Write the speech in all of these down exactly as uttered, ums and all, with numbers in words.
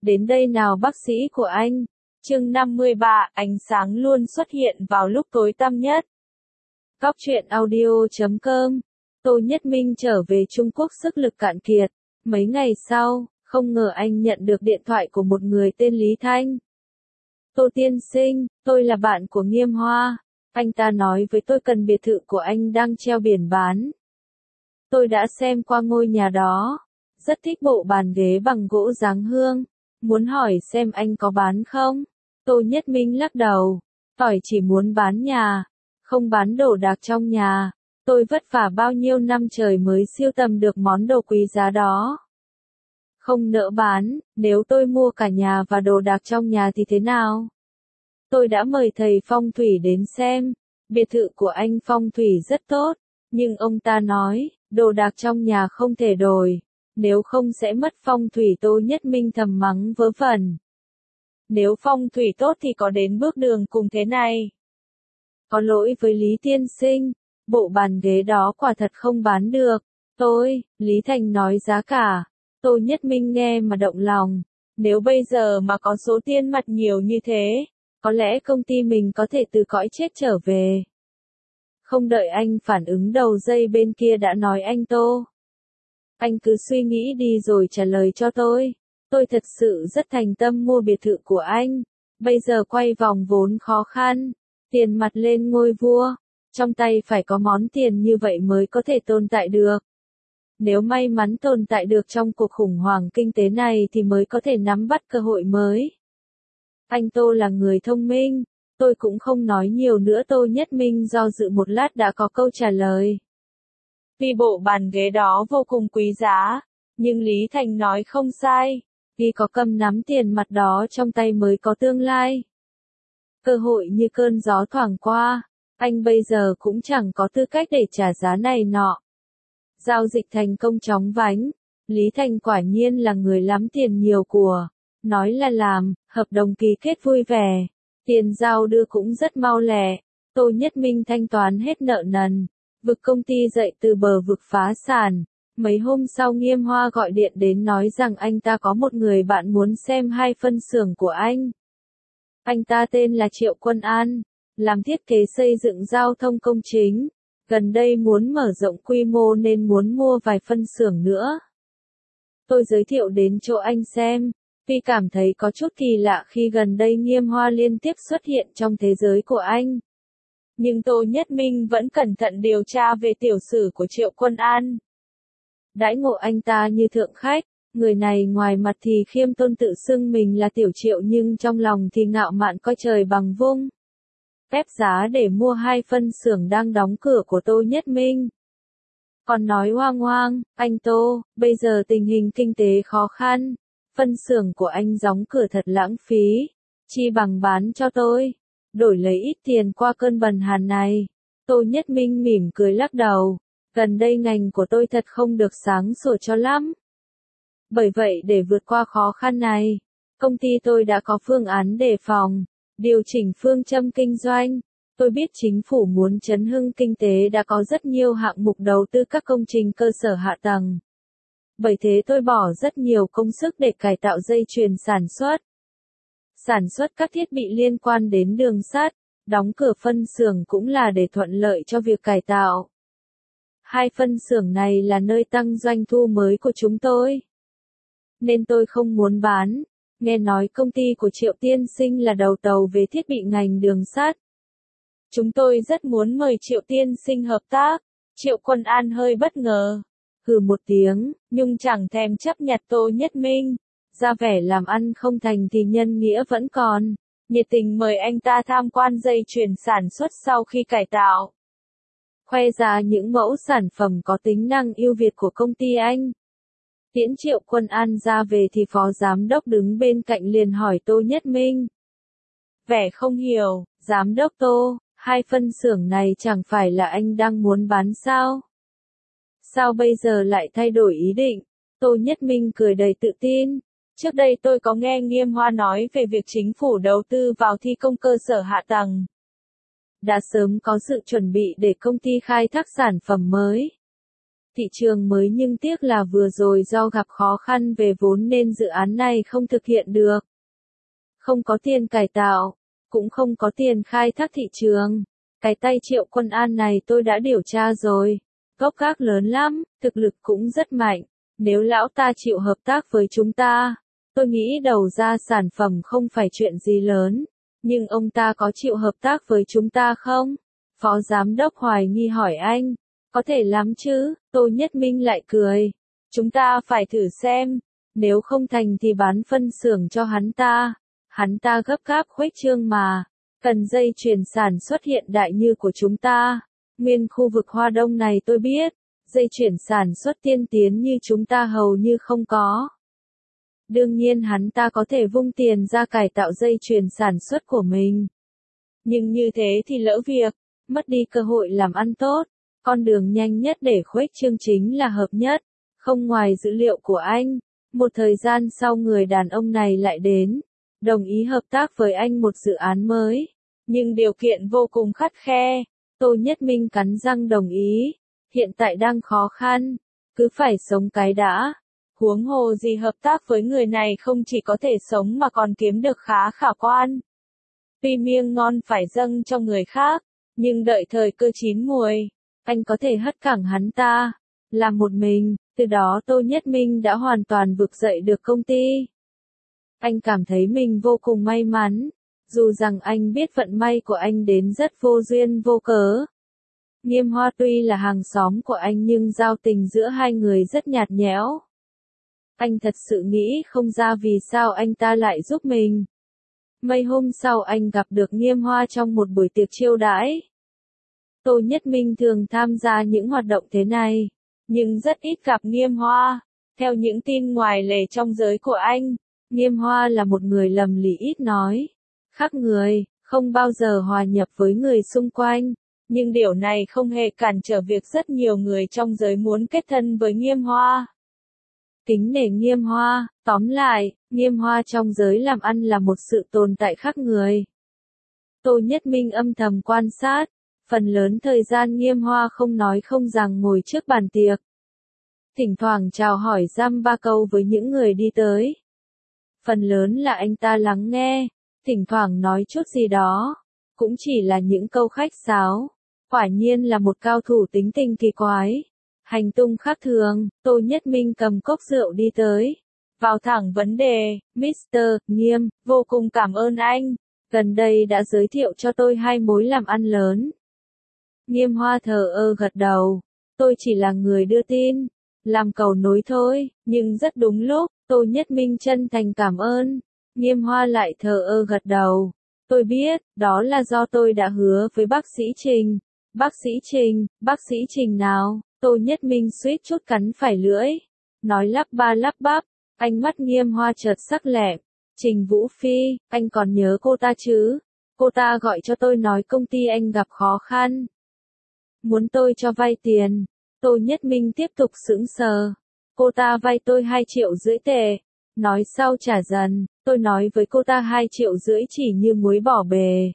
Đến đây nào bác sĩ của anh. Chương năm mươi ba, ánh sáng luôn xuất hiện vào lúc tối tăm nhất. Góc truyện audio chấm com. Tô Nhất Minh trở về Trung Quốc sức lực cạn kiệt. Mấy ngày sau, không ngờ anh nhận được điện thoại của một người tên Lý Thanh. Tô tiên sinh, tôi là bạn của Nghiêm Hoa. Anh ta nói với tôi cần biệt thự của anh đang treo biển bán. Tôi đã xem qua ngôi nhà đó. Rất thích bộ bàn ghế bằng gỗ dáng hương. Muốn hỏi xem anh có bán không? Tô Nhất Minh lắc đầu. Tỏi chỉ muốn bán nhà, không bán đồ đạc trong nhà. Tôi vất vả bao nhiêu năm trời mới siêu tầm được món đồ quý giá đó. Không nỡ bán, nếu tôi mua cả nhà và đồ đạc trong nhà thì thế nào? Tôi đã mời thầy phong thủy đến xem. Biệt thự của anh phong thủy rất tốt, nhưng ông ta nói, đồ đạc trong nhà không thể đổi. Nếu không sẽ mất phong thủy. Tô Nhất Minh thầm mắng vớ vẩn. Nếu phong thủy tốt thì có đến bước đường cùng thế này. Có lỗi với Lý tiên sinh, bộ bàn ghế đó quả thật không bán được. Tôi, Lý Thành nói giá cả. Tô Nhất Minh nghe mà động lòng. Nếu bây giờ mà có số tiền mặt nhiều như thế, có lẽ công ty mình có thể từ cõi chết trở về. Không đợi anh phản ứng đầu dây bên kia đã nói anh Tô. Anh cứ suy nghĩ đi rồi trả lời cho tôi. Tôi thật sự rất thành tâm mua biệt thự của anh. Bây giờ quay vòng vốn khó khăn. Tiền mặt lên ngôi vua. Trong tay phải có món tiền như vậy mới có thể tồn tại được. Nếu may mắn tồn tại được trong cuộc khủng hoảng kinh tế này thì mới có thể nắm bắt cơ hội mới. Anh Tô là người thông minh. Tôi cũng không nói nhiều nữa. Tô Nhất Minh do dự một lát đã có câu trả lời. Vì bộ bàn ghế đó vô cùng quý giá, nhưng Lý Thành nói không sai, khi có cầm nắm tiền mặt đó trong tay mới có tương lai. Cơ hội như cơn gió thoảng qua, anh bây giờ cũng chẳng có tư cách để trả giá này nọ. Giao dịch thành công chóng vánh, Lý Thành quả nhiên là người lắm tiền nhiều của, nói là làm, hợp đồng ký kết vui vẻ, tiền giao đưa cũng rất mau lẹ. Tô Nhất Minh thanh toán hết nợ nần. Vực công ty dậy từ bờ vực phá sản. Mấy hôm sau Nghiêm Hoa gọi điện đến nói rằng anh ta có một người bạn muốn xem hai phân xưởng của anh. Anh ta tên là Triệu Quân An, làm thiết kế xây dựng giao thông công chính. Gần đây muốn mở rộng quy mô nên muốn mua vài phân xưởng nữa. Tôi giới thiệu đến chỗ anh xem, vì cảm thấy có chút kỳ lạ khi gần đây Nghiêm Hoa liên tiếp xuất hiện trong thế giới của anh. Nhưng Tô Nhất Minh vẫn cẩn thận điều tra về tiểu sử của Triệu Quân An. Đãi ngộ anh ta như thượng khách, người này ngoài mặt thì khiêm tôn tự xưng mình là tiểu Triệu nhưng trong lòng thì ngạo mạn coi trời bằng vung. Ép giá để mua hai phân xưởng đang đóng cửa của Tô Nhất Minh. Còn nói hoang hoang, anh Tô, bây giờ tình hình kinh tế khó khăn, phân xưởng của anh đóng cửa thật lãng phí, chi bằng bán cho tôi. Đổi lấy ít tiền qua cơn bần hàn này. Tô Nhất Minh mỉm cười lắc đầu. Gần đây ngành của tôi thật không được sáng sủa cho lắm. Bởi vậy để vượt qua khó khăn này, công ty tôi đã có phương án đề phòng, điều chỉnh phương châm kinh doanh. Tôi biết chính phủ muốn chấn hưng kinh tế đã có rất nhiều hạng mục đầu tư các công trình cơ sở hạ tầng. Bởi thế tôi bỏ rất nhiều công sức để cải tạo dây chuyền sản xuất. Sản xuất các thiết bị liên quan đến đường sắt, đóng cửa phân xưởng cũng là để thuận lợi cho việc cải tạo. Hai phân xưởng này là nơi tăng doanh thu mới của chúng tôi. Nên tôi không muốn bán. Nghe nói công ty của Triệu tiên sinh là đầu tàu về thiết bị ngành đường sắt. Chúng tôi rất muốn mời Triệu tiên sinh hợp tác. Triệu Quân An hơi bất ngờ. Hừ một tiếng, nhưng chẳng thèm chấp nhặt Tô Nhất Minh. Ra vẻ làm ăn không thành thì nhân nghĩa vẫn còn, nhiệt tình mời anh ta tham quan dây chuyền sản xuất sau khi cải tạo. Khoe ra những mẫu sản phẩm có tính năng ưu việt của công ty anh. Tiễn Triệu Quân An ra về thì phó giám đốc đứng bên cạnh liền hỏi Tô Nhất Minh. Vẻ không hiểu, giám đốc Tô, hai phân xưởng này chẳng phải là anh đang muốn bán sao? Sao bây giờ lại thay đổi ý định? Tô Nhất Minh cười đầy tự tin. Trước đây tôi có nghe Nghiêm Hoa nói về việc chính phủ đầu tư vào thi công cơ sở hạ tầng. Đã sớm có sự chuẩn bị để công ty khai thác sản phẩm mới. thị trường mới nhưng tiếc là vừa rồi do gặp khó khăn về vốn nên dự án này không thực hiện được. Không có tiền cải tạo, cũng không có tiền khai thác thị trường. Cái tay Triệu Quân An này tôi đã điều tra rồi. Gốc gác lớn lắm, thực lực cũng rất mạnh. Nếu lão ta chịu hợp tác với chúng ta, tôi nghĩ đầu ra sản phẩm không phải chuyện gì lớn. Nhưng ông ta có chịu hợp tác với chúng ta không? Phó Giám đốc hoài nghi hỏi anh. Có thể lắm chứ, Tô Nhất Minh lại cười. Chúng ta phải thử xem. Nếu không thành thì bán phân xưởng cho hắn ta. Hắn ta gấp gáp khuếch trương mà. Cần dây chuyền sản xuất hiện đại như của chúng ta. Nguyên khu vực Hoa Đông này tôi biết. Dây chuyển sản xuất tiên tiến như chúng ta hầu như không có. Đương nhiên hắn ta có thể vung tiền ra cải tạo dây chuyền sản xuất của mình. Nhưng như thế thì lỡ việc, mất đi cơ hội làm ăn tốt. Con đường nhanh nhất để khuếch trương chính là hợp nhất. Không ngoài dữ liệu của anh, một thời gian sau người đàn ông này lại đến, đồng ý hợp tác với anh một dự án mới. Nhưng điều kiện vô cùng khắt khe. Tô Nhất Minh cắn răng đồng ý. Hiện tại đang khó khăn, cứ phải sống cái đã. Huống hồ gì hợp tác với người này không chỉ có thể sống mà còn kiếm được khá khả quan. Tuy miếng ngon phải dâng cho người khác, nhưng đợi thời cơ chín muồi, anh có thể hất cẳng hắn ta, làm một mình, từ đó Tô Nhất Minh đã hoàn toàn vực dậy được công ty. Anh cảm thấy mình vô cùng may mắn, dù rằng anh biết vận may của anh đến rất vô duyên vô cớ. Nghiêm Hoa tuy là hàng xóm của anh nhưng giao tình giữa hai người rất nhạt nhẽo. Anh thật sự nghĩ không ra vì sao anh ta lại giúp mình. Mấy hôm sau anh gặp được Nghiêm Hoa trong một buổi tiệc chiêu đãi. Tô Nhất Minh thường tham gia những hoạt động thế này, nhưng rất ít gặp Nghiêm Hoa. Theo những tin ngoài lề trong giới của anh, Nghiêm Hoa là một người lầm lì ít nói, khác người, không bao giờ hòa nhập với người xung quanh. Nhưng điều này không hề cản trở việc rất nhiều người trong giới muốn kết thân với Nghiêm Hoa. Kính nể Nghiêm Hoa, tóm lại, Nghiêm Hoa trong giới làm ăn là một sự tồn tại khác người. Tô Nhất Minh âm thầm quan sát, phần lớn thời gian Nghiêm Hoa không nói không rằng ngồi trước bàn tiệc. Thỉnh thoảng chào hỏi dăm ba câu với những người đi tới. Phần lớn là anh ta lắng nghe, thỉnh thoảng nói chút gì đó, cũng chỉ là những câu khách sáo. Quả nhiên là một cao thủ tính tình kỳ quái. Hành tung khác thường, Tô Nhất Minh cầm cốc rượu đi tới. Vào thẳng vấn đề, mít tơ Nghiêm, vô cùng cảm ơn anh. Gần đây đã giới thiệu cho tôi hai mối làm ăn lớn. Nghiêm Hoa thờ ơ gật đầu. Tôi chỉ là người đưa tin, làm cầu nối thôi, nhưng rất đúng lúc, Tô Nhất Minh chân thành cảm ơn. Nghiêm Hoa lại thờ ơ gật đầu. Tôi biết, đó là do tôi đã hứa với bác sĩ Trình. Bác sĩ Trình, bác sĩ Trình nào? Tô Nhất Minh suýt chút cắn phải lưỡi. Nói lắp ba lắp bắp, ánh mắt Nghiêm Hoa chợt sắc lẹm. Trình Vũ Phi, anh còn nhớ cô ta chứ? Cô ta gọi cho tôi nói công ty anh gặp khó khăn. Muốn tôi cho vay tiền. Tô Nhất Minh tiếp tục sững sờ. Cô ta vay tôi hai triệu rưỡi tệ. Nói sau trả dần, tôi nói với cô ta hai triệu rưỡi chỉ như muối bỏ bề.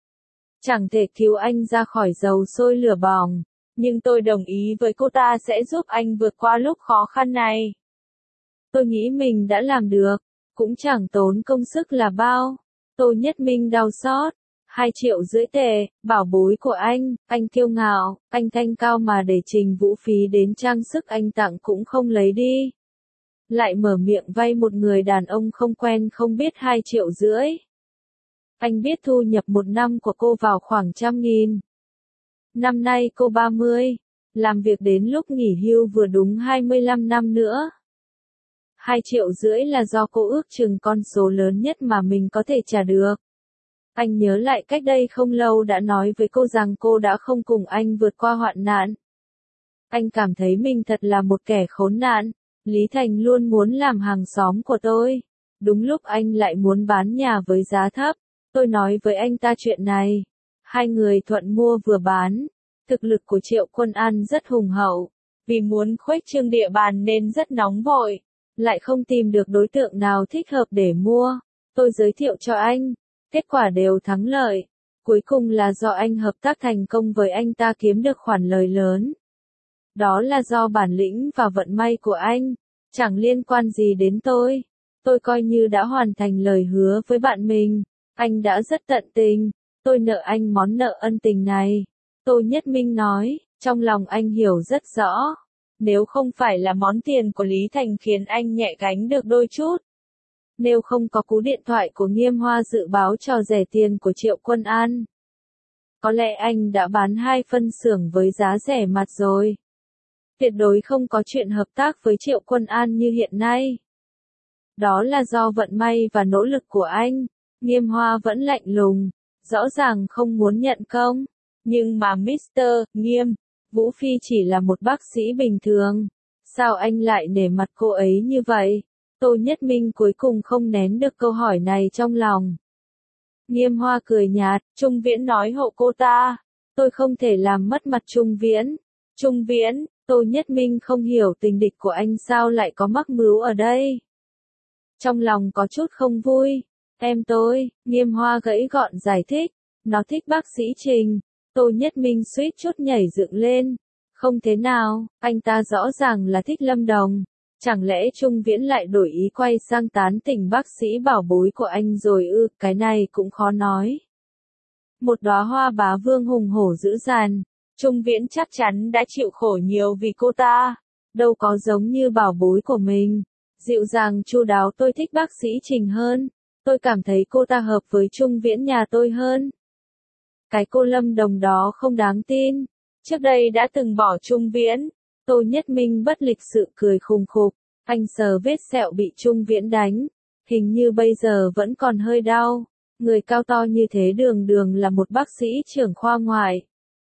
Chẳng thể cứu anh ra khỏi dầu sôi lửa bỏng, nhưng tôi đồng ý với cô ta sẽ giúp anh vượt qua lúc khó khăn này. Tôi nghĩ mình đã làm được, cũng chẳng tốn công sức là bao. Tô Nhất Minh đau xót. Hai triệu rưỡi tệ, bảo bối của anh, anh kiêu ngạo, anh thanh cao mà để Trình Vũ Phí đến trang sức anh tặng cũng không lấy đi. Lại mở miệng vay một người đàn ông không quen không biết hai triệu rưỡi. Anh biết thu nhập một năm của cô vào khoảng trăm nghìn. Năm nay cô ba mươi, làm việc đến lúc nghỉ hưu vừa đúng hai mươi lăm năm nữa. Hai triệu rưỡi là do cô ước chừng con số lớn nhất mà mình có thể trả được. Anh nhớ lại cách đây không lâu đã nói với cô rằng cô đã không cùng anh vượt qua hoạn nạn. Anh cảm thấy mình thật là một kẻ khốn nạn. Lý Thành luôn muốn làm hàng xóm của tôi. Đúng lúc anh lại muốn bán nhà với giá thấp. Tôi nói với anh ta chuyện này. Hai người thuận mua vừa bán. Thực lực của Triệu Quân An rất hùng hậu. Vì muốn khuếch trương địa bàn nên rất nóng vội. Lại không tìm được đối tượng nào thích hợp để mua. Tôi giới thiệu cho anh. Kết quả đều thắng lợi. Cuối cùng là do anh hợp tác thành công với anh ta kiếm được khoản lời lớn. Đó là do bản lĩnh và vận may của anh, chẳng liên quan gì đến tôi. Tôi coi như đã hoàn thành lời hứa với bạn mình, anh đã rất tận tình, tôi nợ anh món nợ ân tình này. Tô Nhất Minh nói, trong lòng anh hiểu rất rõ. Nếu không phải là món tiền của Lý Thành khiến anh nhẹ gánh được đôi chút. Nếu không có cú điện thoại của Nghiêm Hoa dự báo trò rẻ tiền của Triệu Quân An, có lẽ anh đã bán hai phân xưởng với giá rẻ mạt rồi. Tuyệt đối không có chuyện hợp tác với Triệu Quân An như hiện nay. Đó là do vận may và nỗ lực của anh. Nghiêm Hoa vẫn lạnh lùng, rõ ràng không muốn nhận công. Nhưng mà mít tơ Nghiêm, Vũ Phi chỉ là một bác sĩ bình thường. Sao anh lại nể mặt cô ấy như vậy? Tô Nhất Minh cuối cùng không nén được câu hỏi này trong lòng. Nghiêm Hoa cười nhạt, Trung Viễn nói hộ cô ta. Tôi không thể làm mất mặt Trung Viễn. Trung Viễn, Tô Nhất Minh không hiểu tình địch của anh sao lại có mắc mưu ở đây. Trong lòng có chút không vui. Em tôi, Nghiêm Hoa gãy gọn giải thích. Nó thích bác sĩ Trình. Tô Nhất Minh suýt chút nhảy dựng lên. Không thế nào, anh ta rõ ràng là thích Lâm Đồng. Chẳng lẽ Trung Viễn lại đổi ý quay sang tán tỉnh bác sĩ bảo bối của anh rồi ư, cái này cũng khó nói. Một đóa hoa bá vương hùng hổ dữ dằn, Trung Viễn chắc chắn đã chịu khổ nhiều vì cô ta, đâu có giống như bảo bối của mình. Dịu dàng chu đáo tôi thích bác sĩ Trình hơn, tôi cảm thấy cô ta hợp với Trung Viễn nhà tôi hơn. Cái cô Lâm Đồng đó không đáng tin, trước đây đã từng bỏ Trung Viễn. Tô Nhất Minh bất lịch sự cười khùng khục, anh sờ vết sẹo bị Trung Viễn đánh, hình như bây giờ vẫn còn hơi đau, người cao to như thế đường đường là một bác sĩ trưởng khoa ngoại.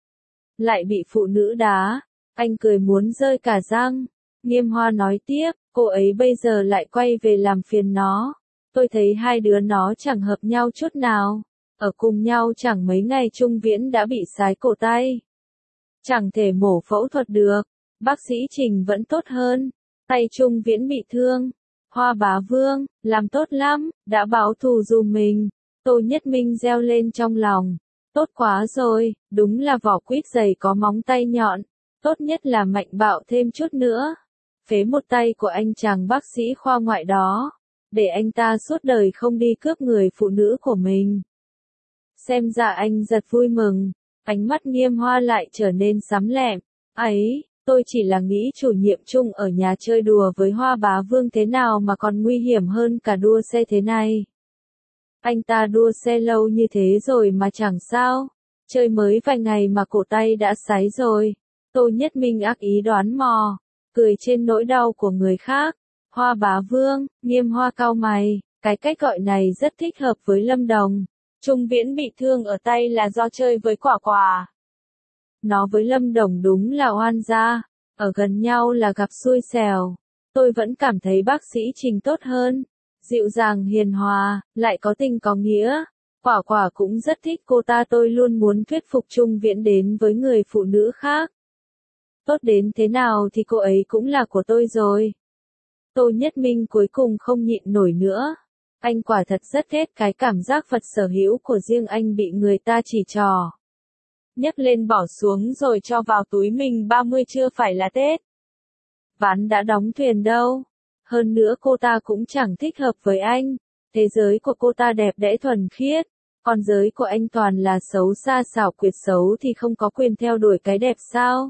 Lại bị phụ nữ đá, anh cười muốn rơi cả răng. Nghiêm Hoa nói tiếp, cô ấy bây giờ lại quay về làm phiền nó, tôi thấy hai đứa nó chẳng hợp nhau chút nào, ở cùng nhau chẳng mấy ngày Trung Viễn đã bị sái cổ tay. Chẳng thể mổ phẫu thuật được. Bác sĩ Trình vẫn tốt hơn, tay Trung Viễn bị thương. Hoa bá vương, làm tốt lắm, đã báo thù dùm mình. Tô Nhất Minh reo lên trong lòng. Tốt quá rồi, đúng là vỏ quýt dày có móng tay nhọn. Tốt nhất là mạnh bạo thêm chút nữa. Phế một tay của anh chàng bác sĩ khoa ngoại đó. Để anh ta suốt đời không đi cướp người phụ nữ của mình. Xem ra anh giật vui mừng. Ánh mắt Nghiêm Hoa lại trở nên sắm lẹm. Ấy, tôi chỉ là nghĩ chủ nhiệm chung ở nhà chơi đùa với Hoa bá vương thế nào mà còn nguy hiểm hơn cả đua xe thế này. Anh ta đua xe lâu như thế rồi mà chẳng sao. Chơi mới vài ngày mà cổ tay đã sái rồi. Tô Nhất Minh ác ý đoán mò. Cười trên nỗi đau của người khác. Hoa bá vương, Nghiêm Hoa cau mày. Cái cách gọi này rất thích hợp với Lâm Đồng. Trung Viễn bị thương ở tay là do chơi với quả quả. Nó với Lâm Đồng đúng là oan gia. Ở gần nhau là gặp xui xẻo. Tôi vẫn cảm thấy bác sĩ Trình tốt hơn. Dịu dàng hiền hòa, lại có tình có nghĩa. Quả quả cũng rất thích cô ta, tôi luôn muốn thuyết phục Trung Viễn đến với người phụ nữ khác. Tốt đến thế nào thì cô ấy cũng là của tôi rồi. Tô Nhất Minh cuối cùng không nhịn nổi nữa. Anh quả thật rất ghét cái cảm giác vật sở hữu của riêng anh bị người ta chỉ trò. Nhấc lên bỏ xuống rồi cho vào túi mình, ba mươi chưa phải là Tết. Ván đã đóng thuyền đâu. Hơn nữa cô ta cũng chẳng thích hợp với anh. Thế giới của cô ta đẹp đẽ thuần khiết. Còn giới của anh toàn là xấu xa xảo quyệt, xấu thì không có quyền theo đuổi cái đẹp sao?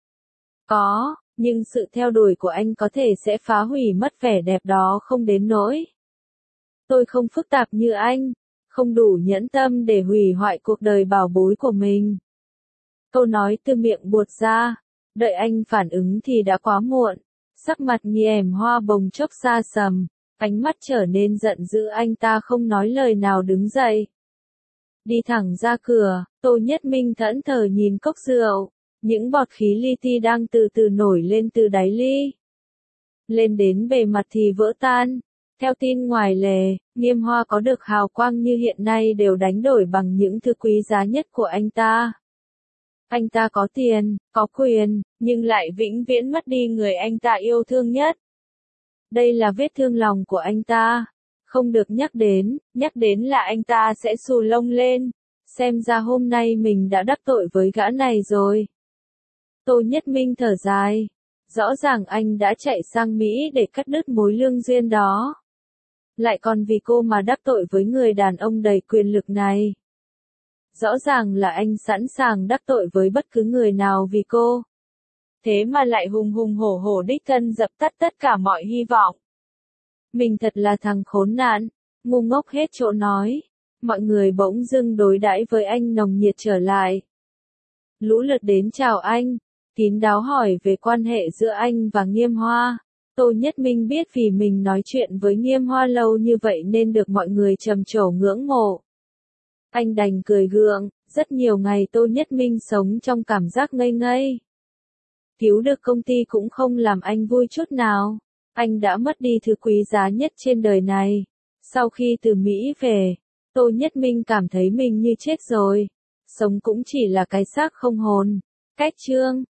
Có, nhưng sự theo đuổi của anh có thể sẽ phá hủy mất vẻ đẹp đó không đến nỗi. Tôi không phức tạp như anh, không đủ nhẫn tâm để hủy hoại cuộc đời bảo bối của mình. Câu nói từ miệng buột ra, đợi anh phản ứng thì đã quá muộn. Sắc mặt Nghiêm Hoa bồng chốc xa sầm, ánh mắt trở nên giận dữ, anh ta không nói lời nào đứng dậy. Đi thẳng ra cửa, Tô Nhất Minh thẫn thờ nhìn cốc rượu, những bọt khí li ti đang từ từ nổi lên từ đáy ly. Lên đến bề mặt thì vỡ tan. Theo tin ngoài lề, Nghiêm Hoa có được hào quang như hiện nay đều đánh đổi bằng những thứ quý giá nhất của anh ta. Anh ta có tiền, có quyền, nhưng lại vĩnh viễn mất đi người anh ta yêu thương nhất. Đây là vết thương lòng của anh ta. Không được nhắc đến, nhắc đến là anh ta sẽ xù lông lên. Xem ra hôm nay mình đã đắc tội với gã này rồi. Tô Nhất Minh thở dài. Rõ ràng anh đã chạy sang Mỹ để cắt đứt mối lương duyên đó. Lại còn vì cô mà đắc tội với người đàn ông đầy quyền lực này. Rõ ràng là anh sẵn sàng đắc tội với bất cứ người nào vì cô. Thế mà lại hùng hùng hổ hổ đích thân dập tắt tất cả mọi hy vọng. Mình thật là thằng khốn nạn, ngu ngốc hết chỗ nói. Mọi người bỗng dưng đối đãi với anh nồng nhiệt trở lại. Lũ lượt đến chào anh, kín đáo hỏi về quan hệ giữa anh và Nghiêm Hoa. Tô Nhất Minh biết vì mình nói chuyện với Nghiêm Hoa lâu như vậy nên được mọi người trầm trồ ngưỡng mộ. Anh đành cười gượng, rất nhiều ngày Tô Nhất Minh sống trong cảm giác ngây ngây. Cứu được công ty cũng không làm anh vui chút nào. Anh đã mất đi thứ quý giá nhất trên đời này. Sau khi từ Mỹ về, Tô Nhất Minh cảm thấy mình như chết rồi. Sống cũng chỉ là cái xác không hồn. Cách chương